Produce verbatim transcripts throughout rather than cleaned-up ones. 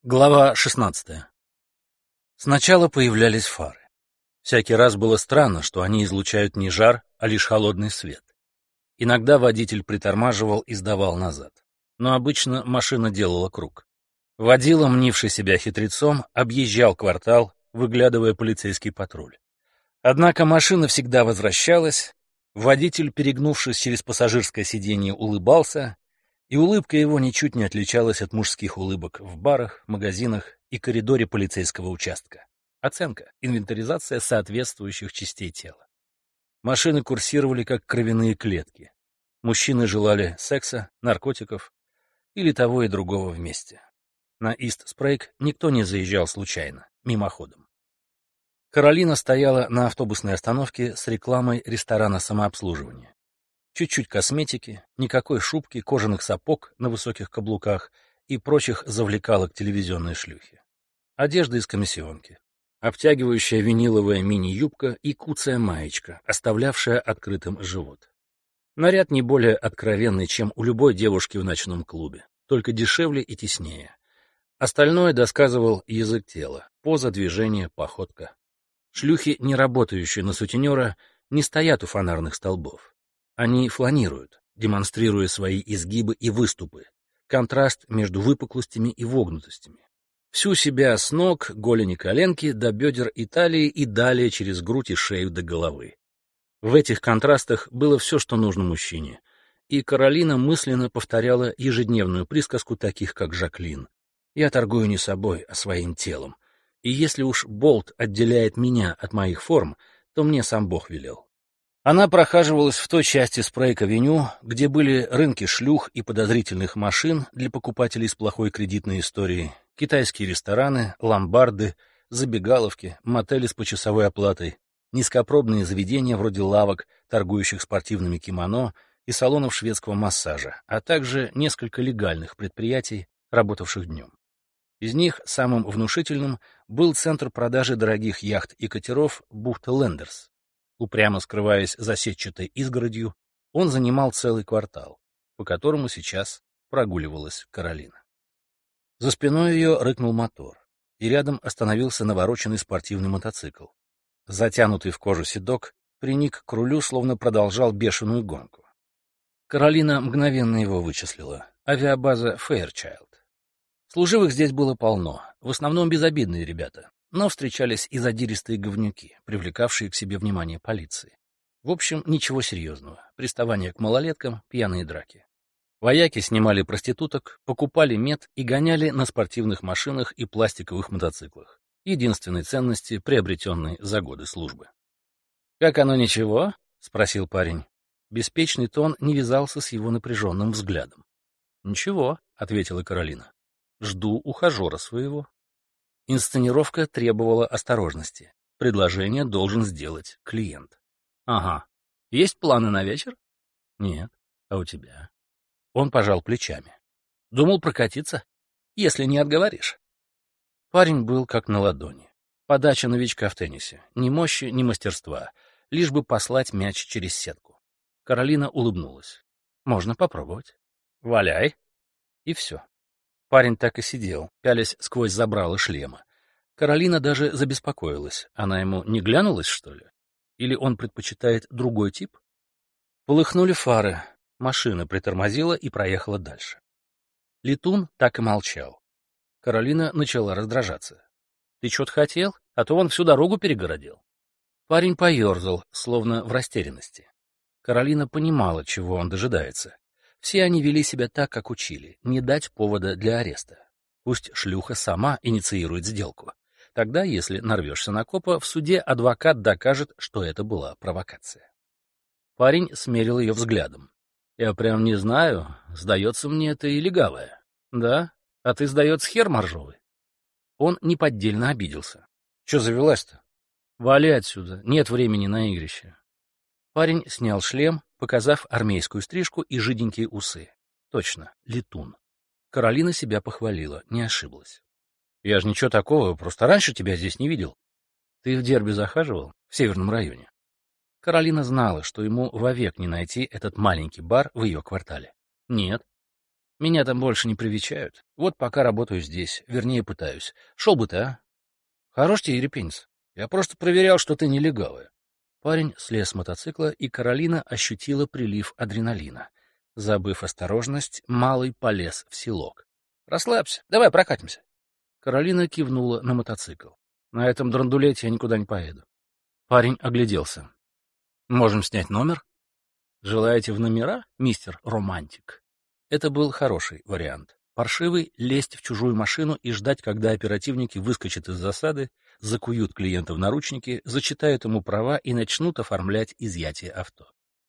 Глава шестнадцатая. Сначала появлялись фары. Всякий раз было странно, что они излучают не жар, а лишь холодный свет. Иногда водитель притормаживал и сдавал назад. Но обычно машина делала круг. Водила, мнивший себя хитрецом, объезжал квартал, выглядывая полицейский патруль. Однако машина всегда возвращалась, водитель, перегнувшись через пассажирское сиденье, улыбался, и улыбка его ничуть не отличалась от мужских улыбок в барах, магазинах и коридоре полицейского участка. Оценка, инвентаризация соответствующих частей тела. Машины курсировали как кровяные клетки. Мужчины желали секса, наркотиков или того и другого вместе. На Ист-Спрейг никто не заезжал случайно, мимоходом. Каролина стояла на автобусной остановке с рекламой ресторана самообслуживания. Чуть-чуть косметики, никакой шубки, кожаных сапог на высоких каблуках и прочих завлекалок телевизионной шлюхи. Одежда из комиссионки, обтягивающая виниловая мини-юбка и куцая маечка, оставлявшая открытым живот. Наряд не более откровенный, чем у любой девушки в ночном клубе, только дешевле и теснее. Остальное досказывал язык тела, поза, движение, походка. Шлюхи, не работающие на сутенера, не стоят у фонарных столбов. Они фланируют, демонстрируя свои изгибы и выступы, контраст между выпуклостями и вогнутостями. Всю себя с ног, голени, коленки, до бедер и талии и далее через грудь и шею до головы. В этих контрастах было все, что нужно мужчине, и Каролина мысленно повторяла ежедневную присказку таких, как Жаклин. «Я торгую не собой, а своим телом, и если уж болт отделяет меня от моих форм, то мне сам Бог велел». Она прохаживалась в той части Спрейг-авеню, где были рынки шлюх и подозрительных машин для покупателей с плохой кредитной историей, китайские рестораны, ломбарды, забегаловки, мотели с почасовой оплатой, низкопробные заведения вроде лавок, торгующих спортивными кимоно, и салонов шведского массажа, а также несколько легальных предприятий, работавших днем. Из них самым внушительным был центр продажи дорогих яхт и катеров бухта Лендерс. Упрямо скрываясь за сетчатой изгородью, он занимал целый квартал, по которому сейчас прогуливалась Каролина. За спиной ее рыкнул мотор, и рядом остановился навороченный спортивный мотоцикл. Затянутый в кожу седок приник к рулю, словно продолжал бешеную гонку. Каролина мгновенно его вычислила. Авиабаза Фэйрчайлд. Служивых здесь было полно, в основном безобидные ребята. Но встречались и задиристые говнюки, привлекавшие к себе внимание полиции. В общем, ничего серьезного. Приставания к малолеткам, пьяные драки. Вояки снимали проституток, покупали мед и гоняли на спортивных машинах и пластиковых мотоциклах. Единственной ценности, приобретенной за годы службы. «Как оно, ничего?» — спросил парень. Беспечный тон не вязался с его напряженным взглядом. «Ничего», — ответила Каролина. «Жду ухажера своего». Инсценировка требовала осторожности. Предложение должен сделать клиент. Ага. Есть планы на вечер? Нет. А у тебя? Он пожал плечами. Думал прокатиться, если не отговоришь. Парень был как на ладони. Подача новичка в теннисе. Ни мощи, ни мастерства. Лишь бы послать мяч через сетку. Каролина улыбнулась. Можно попробовать. Валяй. И все. Парень так и сидел, пялясь сквозь забрало шлема. Каролина даже забеспокоилась. Она ему не глянулась, что ли? Или он предпочитает другой тип? Полыхнули фары. Машина притормозила и проехала дальше. Летун так и молчал. Каролина начала раздражаться. «Ты что-то хотел? А то он всю дорогу перегородил». Парень поерзал, словно в растерянности. Каролина понимала, чего он дожидается. Все они вели себя так, как учили, не дать повода для ареста. Пусть шлюха сама инициирует сделку. Тогда, если нарвешься на копа, в суде адвокат докажет, что это была провокация. Парень смерил ее взглядом. «Я прям не знаю, сдается мне это и легавое». «Да? А ты, сдается, хер моржовый». Он неподдельно обиделся. «Че завелась-то? Вали отсюда, нет времени на игрище». Парень снял шлем, показав армейскую стрижку и жиденькие усы. Точно, летун. Каролина себя похвалила, не ошиблась. «Я же ничего такого, просто раньше тебя здесь не видел. Ты в Дерби захаживал? В северном районе?» Каролина знала, что ему вовек не найти этот маленький бар в ее квартале. «Нет». Меня там больше не привечают. Вот пока работаю здесь, вернее, пытаюсь. Шел бы ты, а? Хорош тебе ерепенец. Я просто проверял, что ты нелегавая. Парень слез с мотоцикла, и Каролина ощутила прилив адреналина. Забыв осторожность, малый полез в селок. «Расслабься, давай прокатимся». Каролина кивнула на мотоцикл. «На этом драндулете я никуда не поеду». Парень огляделся. «Можем снять номер?» «Желаете в номера, мистер Романтик?» Это был хороший вариант. Паршивый — лезть в чужую машину и ждать, когда оперативники выскочат из засады, закуют клиента в наручники, зачитают ему права и начнут оформлять изъятие авто.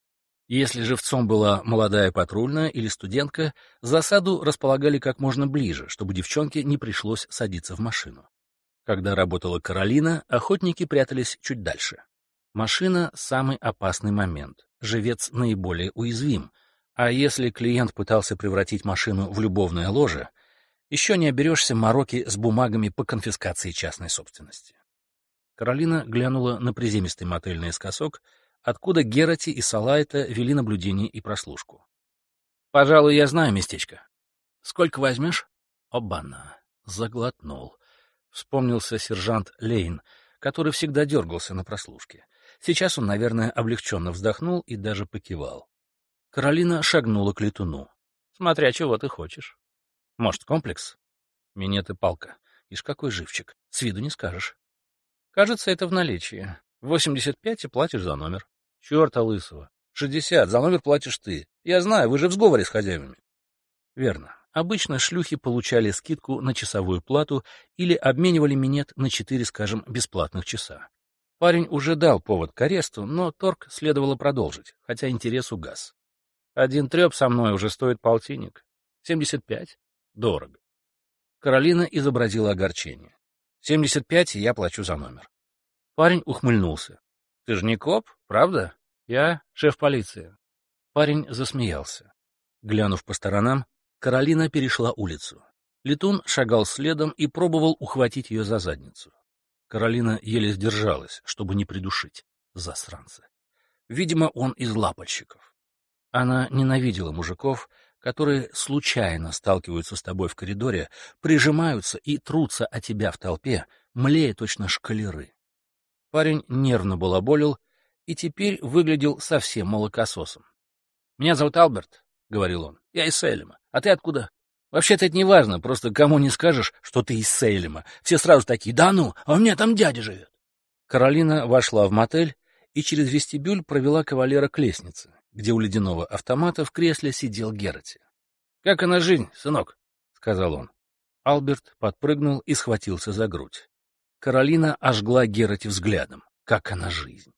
Если живцом была молодая патрульная или студентка, засаду располагали как можно ближе, чтобы девчонке не пришлось садиться в машину. Когда работала Каролина, охотники прятались чуть дальше. Машина — самый опасный момент, живец наиболее уязвим, а если клиент пытался превратить машину в любовное ложе, еще не оберешься мороки с бумагами по конфискации частной собственности. Каролина глянула на приземистый мотель наискосок, откуда Герати и Салайта вели наблюдение и прослушку. «Пожалуй, я знаю местечко. Сколько возьмешь?» Обана. Заглотнул. Вспомнился сержант Лейн, который всегда дергался на прослушке. Сейчас он, наверное, облегченно вздохнул и даже покивал. Каролина шагнула к летуну. «Смотря чего ты хочешь. Может, комплекс? Минет и палка. Ишь, какой живчик. С виду не скажешь. Кажется, это в наличии. восемьдесят пять и платишь за номер. Черта лысого. шестьдесят, за номер платишь ты. Я знаю, вы же в сговоре с хозяевами». Верно. Обычно шлюхи получали скидку на часовую плату или обменивали минет на четыре, скажем, бесплатных часа. Парень уже дал повод к аресту, но торг следовало продолжить, хотя интерес угас. Один треп со мной уже стоит полтинник. Семьдесят пять? Дорого. Каролина изобразила огорчение. Семьдесят пять, и я плачу за номер. Парень ухмыльнулся. Ты же не коп, правда? Я шеф полиции. Парень засмеялся. Глянув по сторонам, Каролина перешла улицу. Летун шагал следом и пробовал ухватить ее за задницу. Каролина еле сдержалась, чтобы не придушить засранца. Видимо, он из лапальщиков. Она ненавидела мужиков, которые случайно сталкиваются с тобой в коридоре, прижимаются и трутся о тебя в толпе, млея точно шкалеры. Парень нервно балаболил и теперь выглядел совсем молокососом. «Меня зовут Алберт», — говорил он, — «я из Сейлема. А ты откуда?» «Вообще-то это не важно, просто кому не скажешь, что ты из Сейлема. Все сразу такие: да ну, а у меня там дядя живет». Каролина вошла в мотель и через вестибюль провела кавалера к лестнице, где у ледяного автомата в кресле сидел Герати. «Как она жизнь, сынок?» — сказал он. Алберт подпрыгнул и схватился за грудь. Каролина ожгла Герати взглядом. Как она жизнь?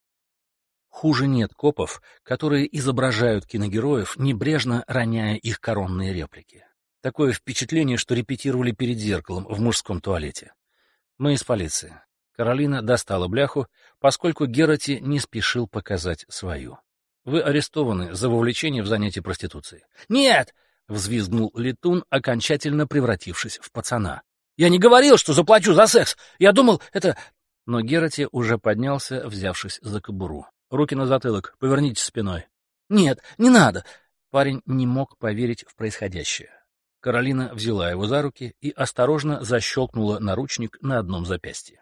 Хуже нет копов, которые изображают киногероев, небрежно роняя их коронные реплики. Такое впечатление, что репетировали перед зеркалом в мужском туалете. Мы из полиции. Каролина достала бляху, поскольку Герати не спешил показать свою. Вы арестованы за вовлечение в занятие проституцией. «Нет!» — взвизгнул летун, окончательно превратившись в пацана. «Я не говорил, что заплачу за секс! Я думал, это...» Но Герати уже поднялся, взявшись за кобуру. «Руки на затылок, повернитесь спиной». «Нет, не надо!» Парень не мог поверить в происходящее. Каролина взяла его за руки и осторожно защелкнула наручник на одном запястье.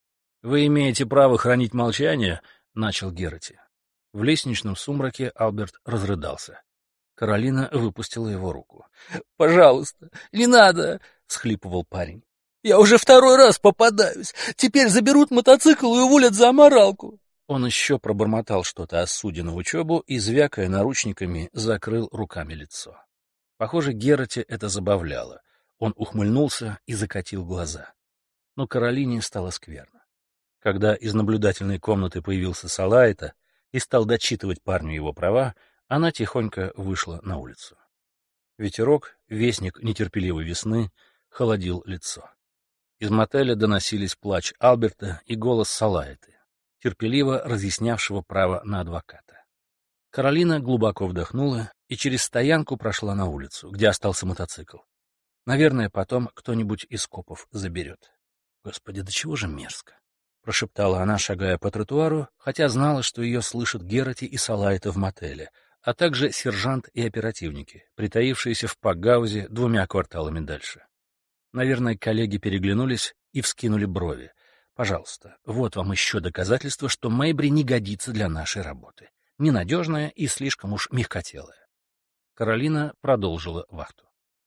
«Вы имеете право хранить молчание», — начал Герати. В лестничном сумраке Алберт разрыдался. Каролина выпустила его руку. «Пожалуйста, не надо!» — всхлипывал парень. «Я уже второй раз попадаюсь. Теперь заберут мотоцикл и уволят за аморалку». Он еще пробормотал что-то о суде на учебу и, звякая наручниками, закрыл руками лицо. Похоже, Герати это забавляло. Он ухмыльнулся и закатил глаза. Но Каролине стало скверно. Когда из наблюдательной комнаты появился Салайта и стал дочитывать парню его права, она тихонько вышла на улицу. Ветерок, вестник нетерпеливой весны, холодил лицо. Из мотеля доносились плач Алберта и голос Салайты, терпеливо разъяснявшего право на адвоката. Каролина глубоко вдохнула и через стоянку прошла на улицу, где остался мотоцикл. Наверное, потом кто-нибудь из копов заберет. Господи, до чего же мерзко! — прошептала она, шагая по тротуару, хотя знала, что ее слышат Герати и Салайта в мотеле, а также сержант и оперативники, притаившиеся в пакгаузе двумя кварталами дальше. Наверное, коллеги переглянулись и вскинули брови. Пожалуйста, вот вам еще доказательство, что Мэйбри не годится для нашей работы. Ненадежная и слишком уж мягкотелая. Каролина продолжила вахту.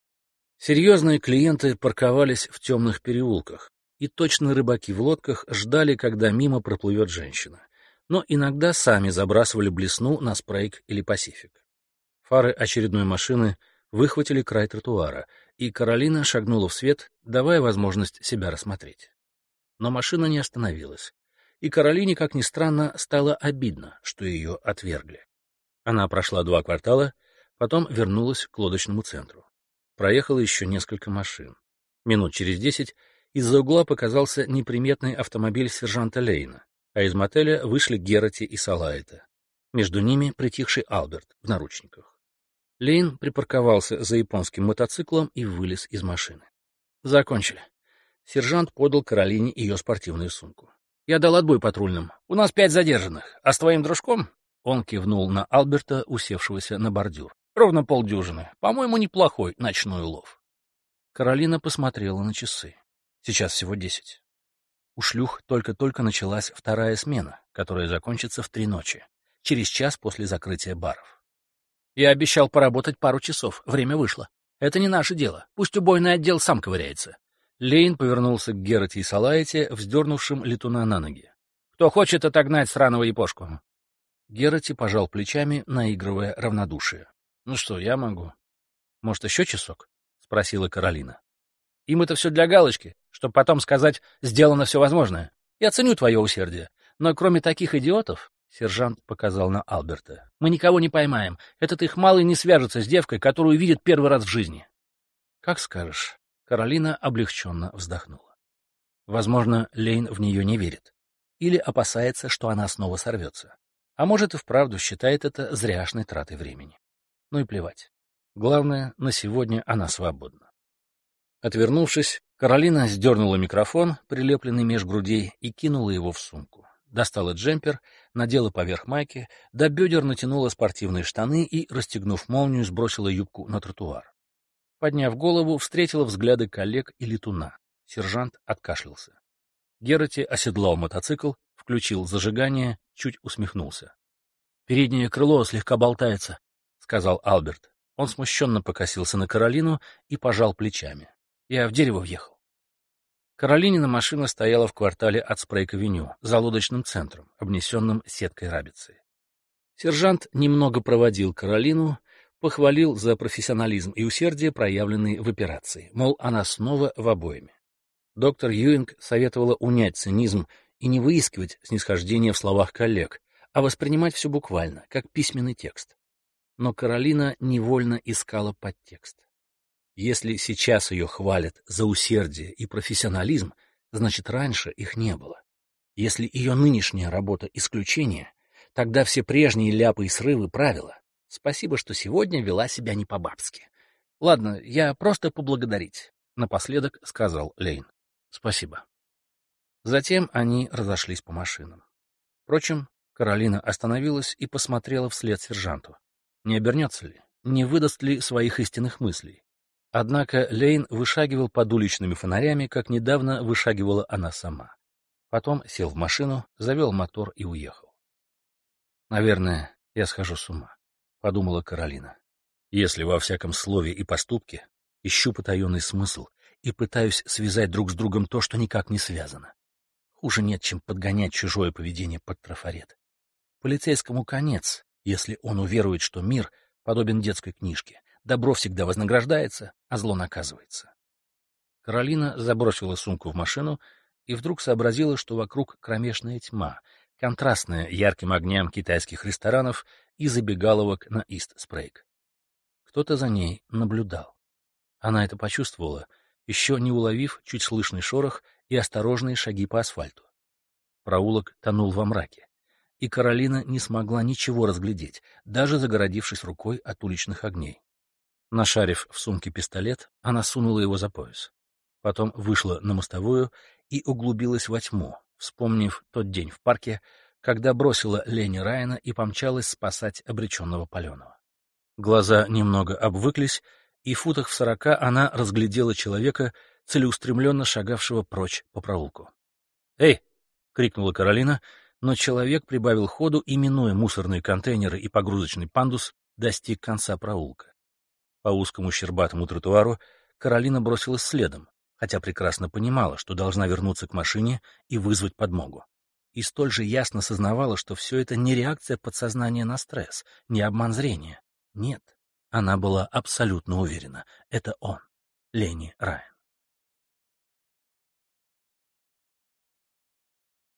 Серьезные клиенты парковались в темных переулках, и точно рыбаки в лодках ждали, когда мимо проплывет женщина. Но иногда сами забрасывали блесну на Спрейг или Пасифик. Фары очередной машины выхватили край тротуара, и Каролина шагнула в свет, давая возможность себя рассмотреть. Но машина не остановилась, и Каролине, как ни странно, стало обидно, что ее отвергли. Она прошла два квартала, потом вернулась к лодочному центру. Проехала еще несколько машин. Минут через десять из-за угла показался неприметный автомобиль сержанта Лейна, а из мотеля вышли Герати и Салаэта. Между ними притихший Алберт в наручниках. Лейн припарковался за японским мотоциклом и вылез из машины. Закончили. Сержант подал Каролине ее спортивную сумку. «Я дал отбой патрульным. У нас пять задержанных. А с твоим дружком?» Он кивнул на Алберта, усевшегося на бордюр. «Ровно полдюжины. По-моему, неплохой ночной улов». Каролина посмотрела на часы. Сейчас всего десять. У шлюх только-только началась вторая смена, которая закончится в три ночи, через час после закрытия баров. «Я обещал поработать пару часов. Время вышло. Это не наше дело. Пусть убойный отдел сам ковыряется». Лейн повернулся к Герати и Салаэте, вздернувшим летуна на ноги. «Кто хочет отогнать сраного япошку?» Герати пожал плечами, наигрывая равнодушие. «Ну что, я могу». «Может, еще часок?» — спросила Каролина. «Им это все для галочки, чтобы потом сказать «сделано все возможное». Я ценю твое усердие, но кроме таких идиотов...» — сержант показал на Алберта. «Мы никого не поймаем. Этот их малый не свяжется с девкой, которую видит первый раз в жизни». «Как скажешь». Каролина облегченно вздохнула. Возможно, Лейн в нее не верит. Или опасается, что она снова сорвется. А может, и вправду считает это зряшной тратой времени. Ну и плевать. Главное, на сегодня она свободна. Отвернувшись, Каролина сдернула микрофон, прилепленный меж грудей, и кинула его в сумку. Достала джемпер, надела поверх майки, до бедер натянула спортивные штаны и, расстегнув молнию, сбросила юбку на тротуар. Подняв голову, встретила взгляды коллег и летуна. Сержант откашлялся. Герати оседлал мотоцикл, включил зажигание, чуть усмехнулся. «Переднее крыло слегка болтается», — сказал Алберт. Он смущенно покосился на Каролину и пожал плечами. «Я в дерево въехал». Каролинина машина стояла в квартале от Спрейг-авеню, за лодочным центром, обнесенным сеткой рабицы. Сержант немного проводил Каролину, похвалил за профессионализм и усердие, проявленные в операции, мол, она снова в обойме. Доктор Юинг советовала унять цинизм и не выискивать снисхождения в словах коллег, а воспринимать все буквально, как письменный текст. Но Каролина невольно искала подтекст. Если сейчас ее хвалят за усердие и профессионализм, значит, раньше их не было. Если ее нынешняя работа — исключение, тогда все прежние ляпы и срывы — правила. Спасибо, что сегодня вела себя не по-бабски. Ладно, я просто поблагодарить, — напоследок сказал Лейн. Спасибо. Затем они разошлись по машинам. Впрочем, Каролина остановилась и посмотрела вслед сержанту. Не обернется ли? Не выдаст ли своих истинных мыслей? Однако Лейн вышагивал под уличными фонарями, как недавно вышагивала она сама. Потом сел в машину, завел мотор и уехал. «Наверное, я схожу с ума», — подумала Каролина. «Если во всяком слове и поступке ищу потаенный смысл и пытаюсь связать друг с другом то, что никак не связано. Хуже нет, чем подгонять чужое поведение под трафарет. Полицейскому конец, если он уверует, что мир подобен детской книжке. Добро всегда вознаграждается, а зло наказывается». Каролина забросила сумку в машину и вдруг сообразила, что вокруг кромешная тьма, контрастная ярким огням китайских ресторанов и забегаловок на Ист-Спрейг. Кто-то за ней наблюдал. Она это почувствовала, еще не уловив чуть слышный шорох и осторожные шаги по асфальту. Проулок тонул во мраке, и Каролина не смогла ничего разглядеть, даже загородившись рукой от уличных огней. Нашарив в сумке пистолет, она сунула его за пояс. Потом вышла на мостовую и углубилась во тьму, вспомнив тот день в парке, когда бросила Лени Райана и помчалась спасать обреченного Паленова. Глаза немного обвыклись, и в футах в сорока она разглядела человека, целеустремленно шагавшего прочь по проулку. «Эй!» — крикнула Каролина, но человек прибавил ходу и, минуя мусорные контейнеры и погрузочный пандус, достиг конца проулка. По узкому щербатому тротуару Каролина бросилась следом, хотя прекрасно понимала, что должна вернуться к машине и вызвать подмогу. И столь же ясно сознавала, что все это не реакция подсознания на стресс, не обман зрения. Нет, она была абсолютно уверена. Это он, Лени Райан.